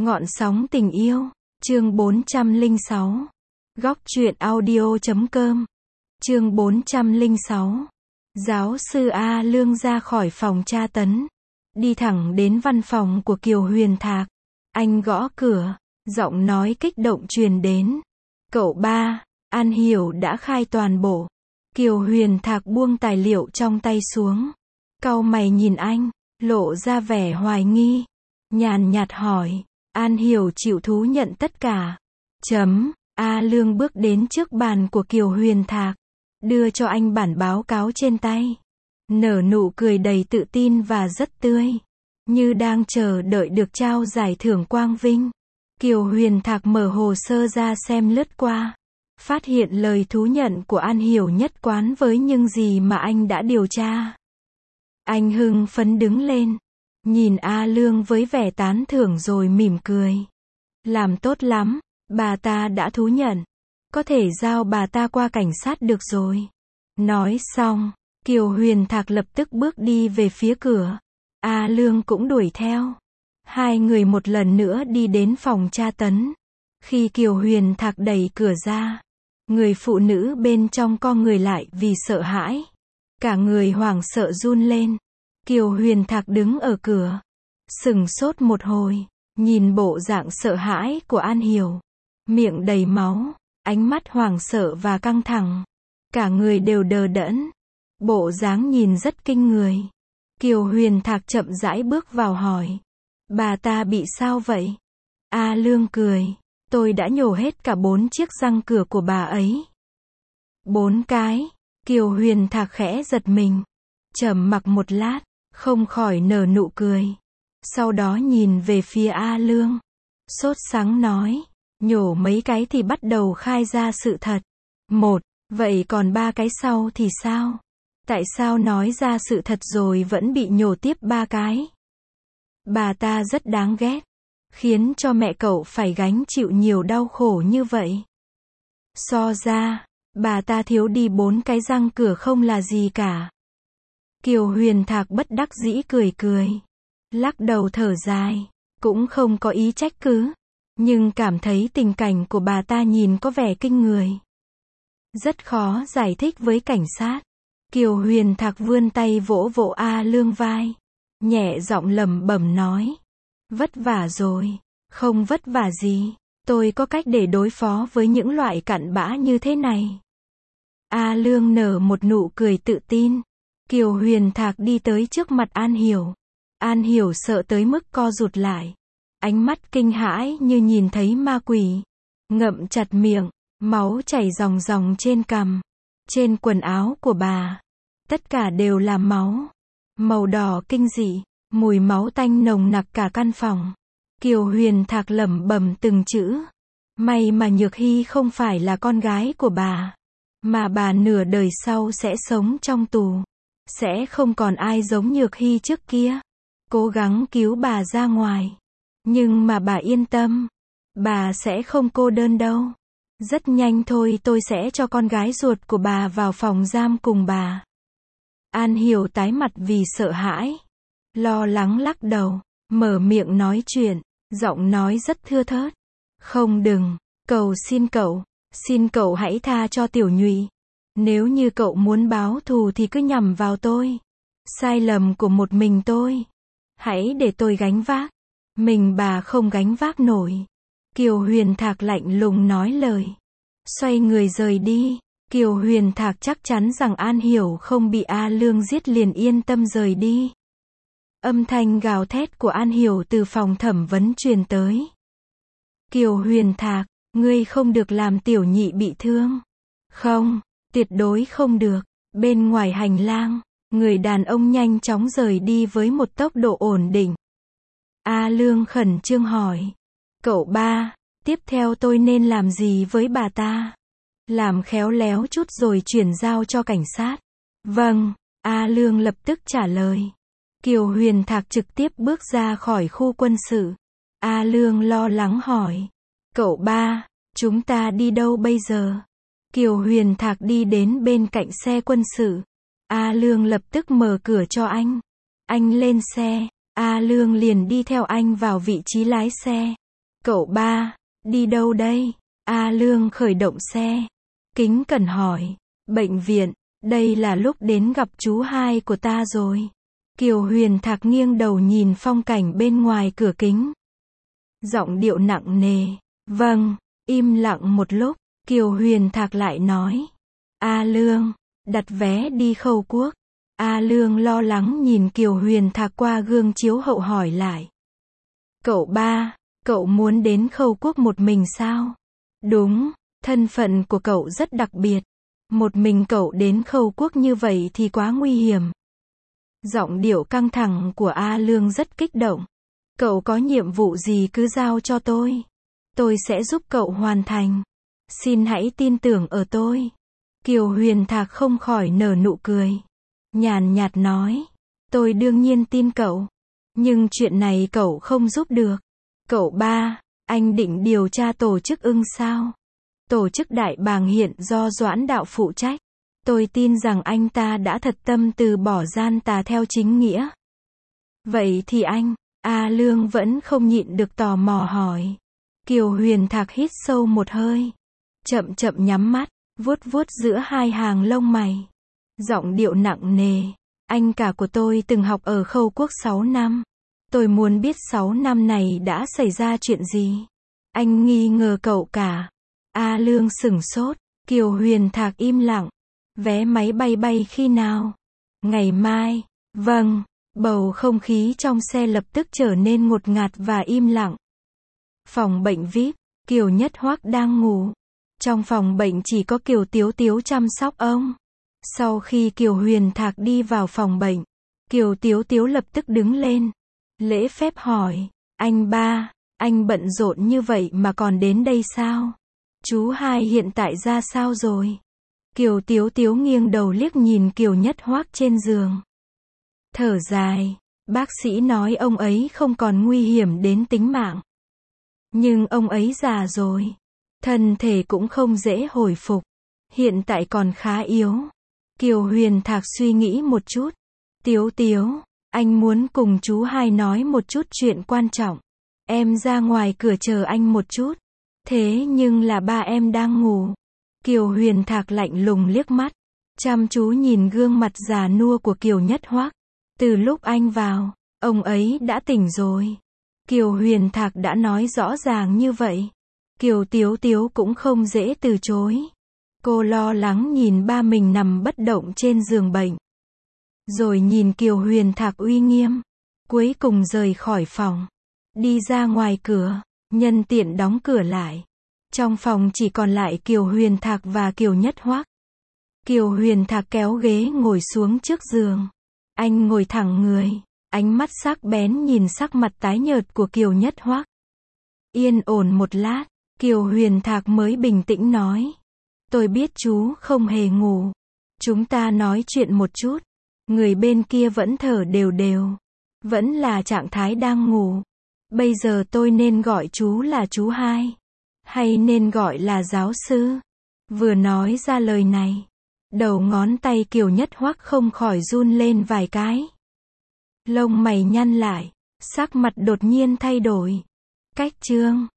Ngọn sóng tình yêu, chương 406. Góc truyện audio.com. Chương 406. Giáo sư A Lương ra khỏi phòng tra tấn, đi thẳng đến văn phòng của Kiều Huyền Thạc. Anh gõ cửa, giọng nói kích động truyền đến. Cậu ba, An Hiểu đã khai toàn bộ. Kiều Huyền Thạc buông tài liệu trong tay xuống, cau mày nhìn anh, lộ ra vẻ hoài nghi, nhàn nhạt hỏi, An Hiểu chịu thú nhận tất cả. A Lương bước đến trước bàn của Kiều Huyền Thạc, đưa cho anh bản báo cáo trên tay. Nở nụ cười đầy tự tin và rất tươi, như đang chờ đợi được trao giải thưởng quang vinh. Kiều Huyền Thạc mở hồ sơ ra xem lướt qua, phát hiện lời thú nhận của An Hiểu nhất quán với những gì mà anh đã điều tra. Anh hưng phấn đứng lên, nhìn A Lương với vẻ tán thưởng rồi mỉm cười. Làm tốt lắm, bà ta đã thú nhận. Có thể giao bà ta qua cảnh sát được rồi. Nói xong, Kiều Huyền Thạc lập tức bước đi về phía cửa. A Lương cũng đuổi theo. Hai người một lần nữa đi đến phòng tra tấn. Khi Kiều Huyền Thạc đẩy cửa ra, người phụ nữ bên trong co người lại vì sợ hãi. Cả người hoảng sợ run lên. Kiều Huyền Thạc đứng ở cửa, sững sốt một hồi, nhìn bộ dạng sợ hãi của An Hiểu. Miệng đầy máu, ánh mắt hoảng sợ và căng thẳng. Cả người đều đờ đẫn. Bộ dáng nhìn rất kinh người. Kiều Huyền Thạc chậm rãi bước vào hỏi. Bà ta bị sao vậy? A Lương cười. Tôi đã nhổ hết cả 4 chiếc răng cửa của bà ấy. 4 cái. Kiều Huyền Thạc khẽ giật mình. Trầm mặc một lát, không khỏi nở nụ cười. Sau đó nhìn về phía A Lương. Sốt sắng nói. Nhổ mấy cái thì bắt đầu khai ra sự thật. Vậy còn 3 cái sau thì sao? Tại sao nói ra sự thật rồi vẫn bị nhổ tiếp 3 cái? Bà ta rất đáng ghét, khiến cho mẹ cậu phải gánh chịu nhiều đau khổ như vậy. So ra, bà ta thiếu đi 4 cái răng cửa không là gì cả. Kiều Huyền Thạc bất đắc dĩ cười, lắc đầu thở dài, cũng không có ý trách cứ, nhưng cảm thấy tình cảnh của bà ta nhìn có vẻ kinh người. Rất khó giải thích với cảnh sát. Kiều Huyền Thạc vươn tay vỗ vỗ A Lương vai, nhẹ giọng lẩm bẩm nói. Vất vả rồi. Không vất vả gì. Tôi có cách để đối phó với những loại cặn bã như thế này. A Lương nở một nụ cười tự tin. Kiều Huyền Thạc đi tới trước mặt An Hiểu. An Hiểu sợ tới mức co rụt lại. Ánh mắt kinh hãi như nhìn thấy ma quỷ. Ngậm chặt miệng, máu chảy ròng ròng trên cằm, trên quần áo của bà. Tất cả đều là máu. Màu đỏ kinh dị, mùi máu tanh nồng nặc cả căn phòng. Kiều Huyền Thạc lẩm bẩm từng chữ. May mà Nhược Hy không phải là con gái của bà, mà bà nửa đời sau sẽ sống trong tù. Sẽ không còn ai giống Nhược Hy trước kia, cố gắng cứu bà ra ngoài. Nhưng mà bà yên tâm, bà sẽ không cô đơn đâu. Rất nhanh thôi tôi sẽ cho con gái ruột của bà vào phòng giam cùng bà. An Hiểu tái mặt vì sợ hãi, lo lắng lắc đầu, mở miệng nói chuyện, giọng nói rất thưa thớt. Không đừng, cầu xin cậu hãy tha cho Tiểu Nhụy. Nếu như cậu muốn báo thù thì cứ nhằm vào tôi. Sai lầm của một mình tôi. Hãy để tôi gánh vác. Mình bà không gánh vác nổi. Kiều Huyền Thạc lạnh lùng nói lời. Xoay người rời đi. Kiều Huyền Thạc chắc chắn rằng An Hiểu không bị A Lương giết liền yên tâm rời đi. Âm thanh gào thét của An Hiểu từ phòng thẩm vấn truyền tới. Kiều Huyền Thạc, ngươi không được làm Tiểu Nhị bị thương. Không, tuyệt đối không được. Bên ngoài hành lang, người đàn ông nhanh chóng rời đi với một tốc độ ổn định. A Lương khẩn trương hỏi. Cậu ba, tiếp theo tôi nên làm gì với bà ta? Làm khéo léo chút rồi chuyển giao cho cảnh sát. Vâng, A Lương lập tức trả lời. Kiều Huyền Thạc trực tiếp bước ra khỏi khu quân sự. A Lương lo lắng hỏi. Cậu ba, chúng ta đi đâu bây giờ? Kiều Huyền Thạc đi đến bên cạnh xe quân sự. A Lương lập tức mở cửa cho anh. Anh lên xe. A Lương liền đi theo anh vào vị trí lái xe. Cậu ba, đi đâu đây? A Lương khởi động xe. Kính cẩn hỏi. Bệnh viện, đây là lúc đến gặp chú hai của ta rồi. Kiều Huyền Thạc nghiêng đầu nhìn phong cảnh bên ngoài cửa kính. Giọng điệu nặng nề. Vâng, im lặng một lúc, Kiều Huyền Thạc lại nói. A Lương, đặt vé đi Khâu Quốc. A Lương lo lắng nhìn Kiều Huyền Thạc qua gương chiếu hậu hỏi lại. Cậu ba, cậu muốn đến Khâu Quốc một mình sao? Đúng, thân phận của cậu rất đặc biệt. Một mình cậu đến Khâu Quốc như vậy thì quá nguy hiểm. Giọng điệu căng thẳng của A Lương rất kích động. Cậu có nhiệm vụ gì cứ giao cho tôi. Tôi sẽ giúp cậu hoàn thành. Xin hãy tin tưởng ở tôi. Kiều Huyền Thạc không khỏi nở nụ cười. Nhàn nhạt nói. Tôi đương nhiên tin cậu. Nhưng chuyện này cậu không giúp được. Cậu ba, anh định điều tra tổ chức Ưng sao? Tổ chức Đại Bàng hiện do Doãn Đạo phụ trách. Tôi tin rằng anh ta đã thật tâm từ bỏ gian tà theo chính nghĩa. Vậy thì anh, A Lương vẫn không nhịn được tò mò hỏi. Kiều Huyền Thạc hít sâu một hơi. Chậm chậm nhắm mắt, vuốt vuốt giữa hai hàng lông mày. Giọng điệu nặng nề. Anh cả của tôi từng học ở Khâu Quốc 6 năm. Tôi muốn biết 6 năm này đã xảy ra chuyện gì. Anh nghi ngờ cậu cả. A Lương sửng sốt. Kiều Huyền Thạc im lặng. Vé máy bay bay khi nào? Ngày mai. Vâng. Bầu không khí trong xe lập tức trở nên ngột ngạt và im lặng. Phòng bệnh VIP, Kiều Nhất Hoắc đang ngủ. Trong phòng bệnh chỉ có Kiều Tiếu Tiếu chăm sóc ông. Sau khi Kiều Huyền Thạc đi vào phòng bệnh, Kiều Tiếu Tiếu lập tức đứng lên. Lễ phép hỏi, anh ba, anh bận rộn như vậy mà còn đến đây sao? Chú hai hiện tại ra sao rồi? Kiều Tiếu Tiếu nghiêng đầu liếc nhìn Kiều Nhất Hoắc trên giường. Thở dài, bác sĩ nói ông ấy không còn nguy hiểm đến tính mạng. Nhưng ông ấy già rồi. Thân thể cũng không dễ hồi phục. Hiện tại còn khá yếu. Kiều Huyền Thạc suy nghĩ một chút. Tiếu Tiếu, anh muốn cùng chú hai nói một chút chuyện quan trọng. Em ra ngoài cửa chờ anh một chút. Thế nhưng là ba em đang ngủ. Kiều Huyền Thạc lạnh lùng liếc mắt. Chăm chú nhìn gương mặt già nua của Kiều Nhất Hoắc. Từ lúc anh vào, ông ấy đã tỉnh rồi. Kiều Huyền Thạc đã nói rõ ràng như vậy. Kiều Tiếu Tiếu cũng không dễ từ chối. Cô lo lắng nhìn ba mình nằm bất động trên giường bệnh. Rồi nhìn Kiều Huyền Thạc uy nghiêm. Cuối cùng rời khỏi phòng. Đi ra ngoài cửa, nhân tiện đóng cửa lại. Trong phòng chỉ còn lại Kiều Huyền Thạc và Kiều Nhất Hoắc. Kiều Huyền Thạc kéo ghế ngồi xuống trước giường. Anh ngồi thẳng người, ánh mắt sắc bén nhìn sắc mặt tái nhợt của Kiều Nhất Hoắc. Yên ổn một lát, Kiều Huyền Thạc mới bình tĩnh nói. Tôi biết chú không hề ngủ. Chúng ta nói chuyện một chút. Người bên kia vẫn thở đều đều. Vẫn là trạng thái đang ngủ. Bây giờ tôi nên gọi chú là chú hai. Hay nên gọi là giáo sư? Vừa nói ra lời này. Đầu ngón tay Kiều Nhất Hoắc không khỏi run lên vài cái. Lông mày nhăn lại. Sắc mặt đột nhiên thay đổi. Cách chương